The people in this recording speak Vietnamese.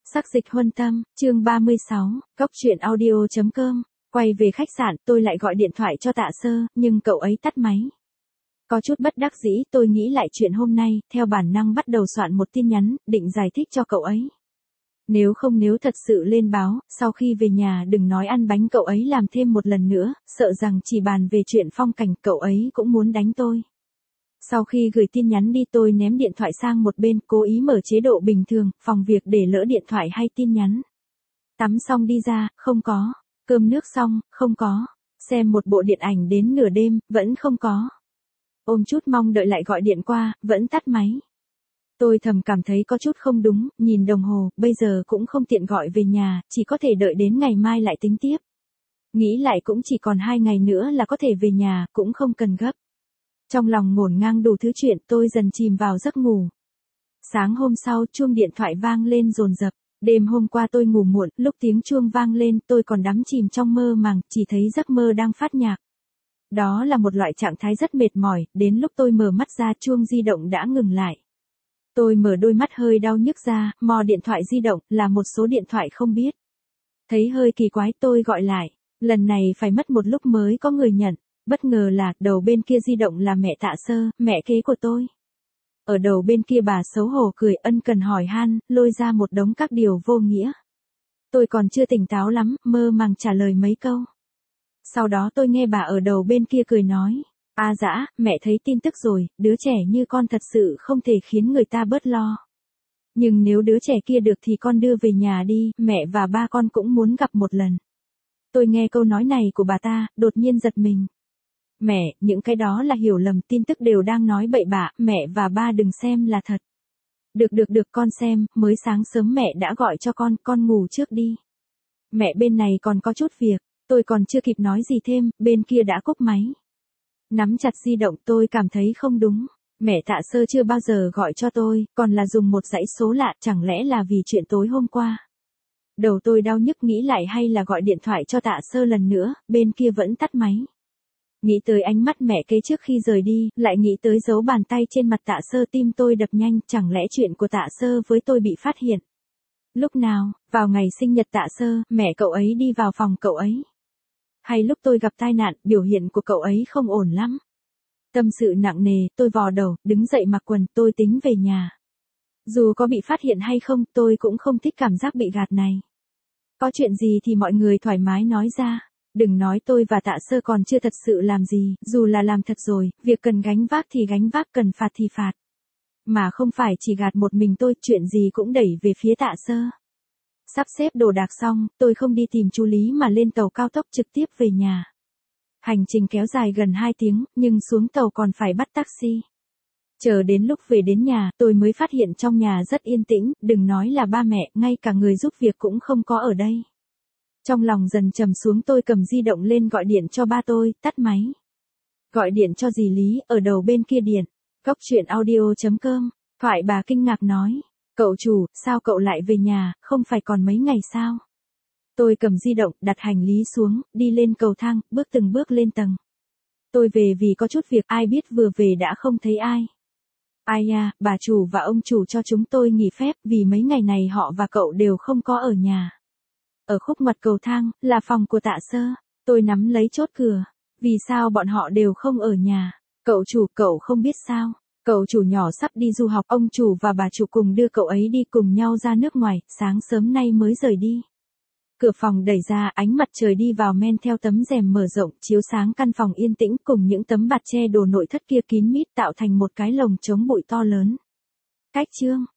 Sắc dịch huân tâm, chương 36, góc truyện audio.com, quay về khách sạn tôi lại gọi điện thoại cho Tạ Sơ, nhưng cậu ấy tắt máy. Có chút bất đắc dĩ tôi nghĩ lại chuyện hôm nay, theo bản năng bắt đầu soạn một tin nhắn, định giải thích cho cậu ấy. Nếu thật sự lên báo, sau khi về nhà đừng nói ăn bánh cậu ấy làm thêm một lần nữa, sợ rằng chỉ bàn về chuyện phong cảnh cậu ấy cũng muốn đánh tôi. Sau khi gửi tin nhắn đi tôi ném điện thoại sang một bên, cố ý mở chế độ bình thường, phòng việc để lỡ điện thoại hay tin nhắn. Tắm xong đi ra, không có. Cơm nước xong, không có. Xem một bộ điện ảnh đến nửa đêm, vẫn không có. Ôm chút mong đợi lại gọi điện qua, vẫn tắt máy. Tôi thầm cảm thấy có chút không đúng, nhìn đồng hồ, bây giờ cũng không tiện gọi về nhà, chỉ có thể đợi đến ngày mai lại tính tiếp. Nghĩ lại cũng chỉ còn 2 ngày nữa là có thể về nhà, cũng không cần gấp. Trong lòng ngổn ngang đủ thứ chuyện tôi dần chìm vào giấc ngủ. Sáng hôm sau chuông điện thoại vang lên dồn dập. Đêm hôm qua tôi ngủ muộn, lúc tiếng chuông vang lên tôi còn đắm chìm trong mơ màng, chỉ thấy giấc mơ đang phát nhạc. Đó là một loại trạng thái rất mệt mỏi, đến lúc tôi mở mắt ra chuông di động đã ngừng lại. Tôi mở đôi mắt hơi đau nhức ra, mò điện thoại di động, là một số điện thoại không biết. Thấy hơi kỳ quái tôi gọi lại, lần này phải mất một lúc mới có người nhận. Bất ngờ là, đầu bên kia di động là mẹ Tạ Sơ, mẹ kế của tôi. Ở đầu bên kia bà xấu hổ cười ân cần hỏi han, lôi ra một đống các điều vô nghĩa. Tôi còn chưa tỉnh táo lắm, mơ màng trả lời mấy câu. Sau đó tôi nghe bà ở đầu bên kia cười nói, dã, mẹ thấy tin tức rồi, đứa trẻ như con thật sự không thể khiến người ta bớt lo. Nhưng nếu đứa trẻ kia được thì con đưa về nhà đi, mẹ và ba con cũng muốn gặp một lần. Tôi nghe câu nói này của bà ta, đột nhiên giật mình. Mẹ, những cái đó là hiểu lầm, tin tức đều đang nói bậy bạ, mẹ và ba đừng xem là thật. Được con xem, mới sáng sớm mẹ đã gọi cho con ngủ trước đi. Mẹ bên này còn có chút việc, tôi còn chưa kịp nói gì thêm, bên kia đã cúp máy. Nắm chặt di động tôi cảm thấy không đúng, mẹ Tạ Sơ chưa bao giờ gọi cho tôi, còn là dùng một dãy số lạ, chẳng lẽ là vì chuyện tối hôm qua. Đầu tôi đau nhức nghĩ lại hay là gọi điện thoại cho Tạ Sơ lần nữa, bên kia vẫn tắt máy. Nghĩ tới ánh mắt mẹ kế trước khi rời đi, lại nghĩ tới dấu bàn tay trên mặt Tạ Sơ tim tôi đập nhanh, chẳng lẽ chuyện của Tạ Sơ với tôi bị phát hiện. Lúc nào, vào ngày sinh nhật Tạ Sơ, mẹ cậu ấy đi vào phòng cậu ấy. Hay lúc tôi gặp tai nạn, biểu hiện của cậu ấy không ổn lắm. Tâm sự nặng nề, tôi vò đầu, đứng dậy mặc quần, tôi tính về nhà. Dù có bị phát hiện hay không, tôi cũng không thích cảm giác bị gạt này. Có chuyện gì thì mọi người thoải mái nói ra. Đừng nói tôi và Tạ Sơ còn chưa thật sự làm gì, dù là làm thật rồi, việc cần gánh vác thì gánh vác, cần phạt thì phạt. Mà không phải chỉ gạt một mình tôi, chuyện gì cũng đẩy về phía Tạ Sơ. Sắp xếp đồ đạc xong, tôi không đi tìm chú Lý mà lên tàu cao tốc trực tiếp về nhà. Hành trình kéo dài gần 2 tiếng, nhưng xuống tàu còn phải bắt taxi. Chờ đến lúc về đến nhà, tôi mới phát hiện trong nhà rất yên tĩnh, đừng nói là ba mẹ, ngay cả người giúp việc cũng không có ở đây. Trong lòng dần trầm xuống tôi cầm di động lên gọi điện cho ba tôi, tắt máy. Gọi điện cho dì Lý, ở đầu bên kia điện. Góc truyện audio.com, thoại bà kinh ngạc nói. Cậu chủ, sao cậu lại về nhà, không phải còn mấy ngày sao? Tôi cầm di động, đặt hành lý xuống, đi lên cầu thang, bước từng bước lên tầng. Tôi về vì có chút việc, ai biết vừa về đã không thấy ai. Ai à, bà chủ và ông chủ cho chúng tôi nghỉ phép, vì mấy ngày này họ và cậu đều không có ở nhà. Ở khúc mặt cầu thang, là phòng của Tạ Sơ. Tôi nắm lấy chốt cửa. Vì sao bọn họ đều không ở nhà? Cậu chủ, cậu không biết sao? Cậu chủ nhỏ sắp đi du học, ông chủ và bà chủ cùng đưa cậu ấy đi cùng nhau ra nước ngoài, sáng sớm nay mới rời đi. Cửa phòng đẩy ra, ánh mặt trời đi vào men theo tấm rèm mở rộng, chiếu sáng căn phòng yên tĩnh cùng những tấm bạt che đồ nội thất kia kín mít tạo thành một cái lồng chống bụi to lớn. Cách chương.